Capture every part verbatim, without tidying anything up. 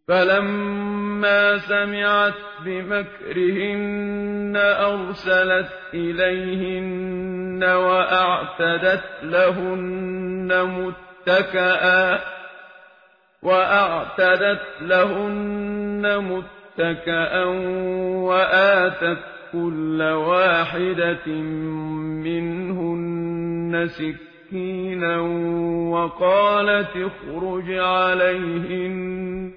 فَلَمَّا سَمِعَتْ بِمَكْرِهِنَّ أَرْسَلَتْ إِلَيْهِنَّ وَأَعْتَدَتْ لَهُنَّ مُتَّكَأً وَأَعْتَدَتْ لَهُنَّ مُتَّكَأً وَآتَتْ كُلَّ وَاحِدَةٍ مِّنْهُنَّ سِكِّينًا وَقَالَتِ اخْرُجْ عَلَيْهِنَّ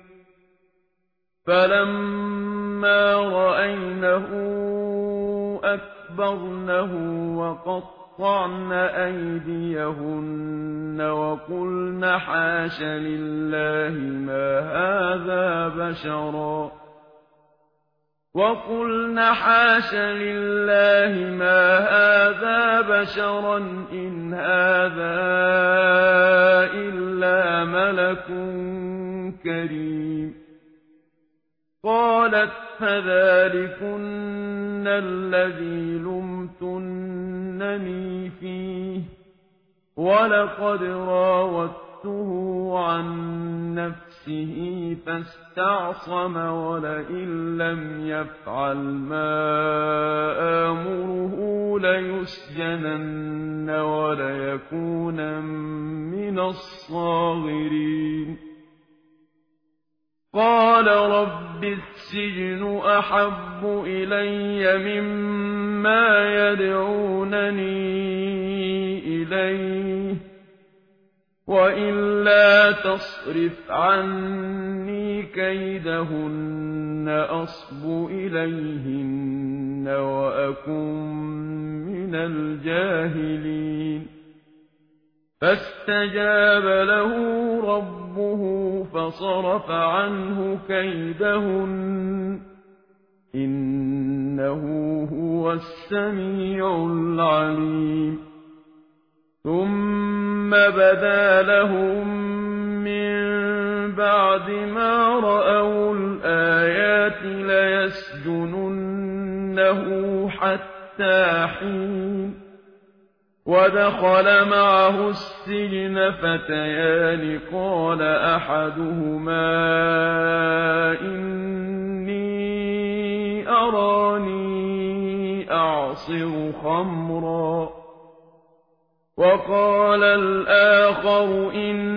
فَلَمَّا رَأَيْنَهُ أَكْبَرْنَهُ وَقَطَّعْنَ أَيْدِيَهُنَّ وَقُلْنَ حَاشَ لِلَّهِ مَا هَذَا بَشَرًا وَقُلْنَ حَاشَ لِلَّهِ مَا هَذَا بَشَرًا إِنْ هَذَا إِلَّا مَلَكٌ كَرِيمٌ قَالَتْ فَذَٰلِكُنَّ الَّذِي لُمْتُنَّنِي فِيهِ وَلَقَدْ رَاوَدتُّهُ عَن نَّفْسِهِ فَاسْتَعْصَمَ وَلَئِن لَّمْ يَفْعَلْ مَا آمُرُهُ لَيُسْجَنَنَّ وَلَيَكُونًا مِّنَ الصَّاغِرِينَ قَالَ رَبِّ السِّجْنُ أَحَبُّ إِلَيَّ مِمَّا يَدْعُونَنِي إِلَيْهِ وَإِلَّا تَصْرِفْ عَنِّي كَيْدَهُنَّ أَصْبُ إِلَيْهِنَّ وَأَكُن مِّنَ الْجَاهِلِينَ فَاسْتَجَابَ لَهُ رَبُّهُ فَصَرَفَ عَنْهُ كَيْدَهُنَّ إِنَّهُ هُوَ السَّمِيعُ الْعَلِيمُ ثُمَّ بَدَا لَهُم مِّن بَعْدِ مَا رَأَوُا الْآيَاتِ لَيَسْجُنُنَّهُ حَتَّىٰ حِينٍ وَدَخَلَ مَعَهُ السِّجْنَ فَتَيَانِ قَالَ أَحَدُهُمَا إِنِّي أَرَانِي أَعْصِرُ خَمْرًا وَقَالَ الْآخَرُ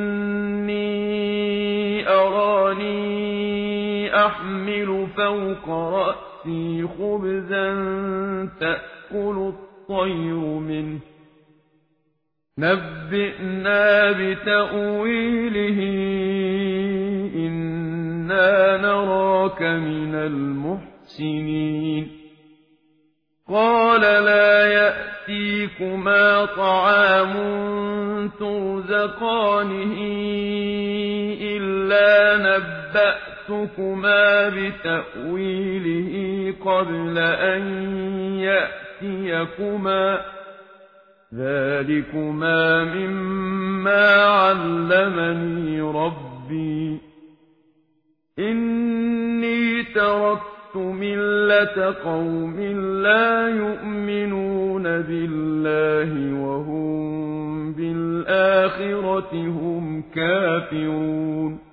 إِنِّي أَرَانِي أَحْمِلُ فَوْقَ رَأْسِي خُبْزًا تَأْكُلُ الطَّيْرُ مِنْهُ نَبِّئْنَا بِتَأْوِيلِهِ إِنَّا نَرَاكَ مِنَ الْمُحْسِنِينَ قَالَ لَا يَأْتِيكُمَا طَعَامٌ تُرْزَقَانِهِ إِلَّا نَبَّأْتُكُمَا بِتَأْوِيلِهِ قَبْلَ أَن يَأْتِيَكُمَا ذَٰلِكُمَا مِمَّا عَلَّمَنِي رَبِّي إِنِّي تَرَكْتُ مِلَّةَ قَوْمٍ لَّا يُؤْمِنُونَ بِاللَّهِ وَهُم بِالْآخِرَةِ هُمْ كَافِرُونَ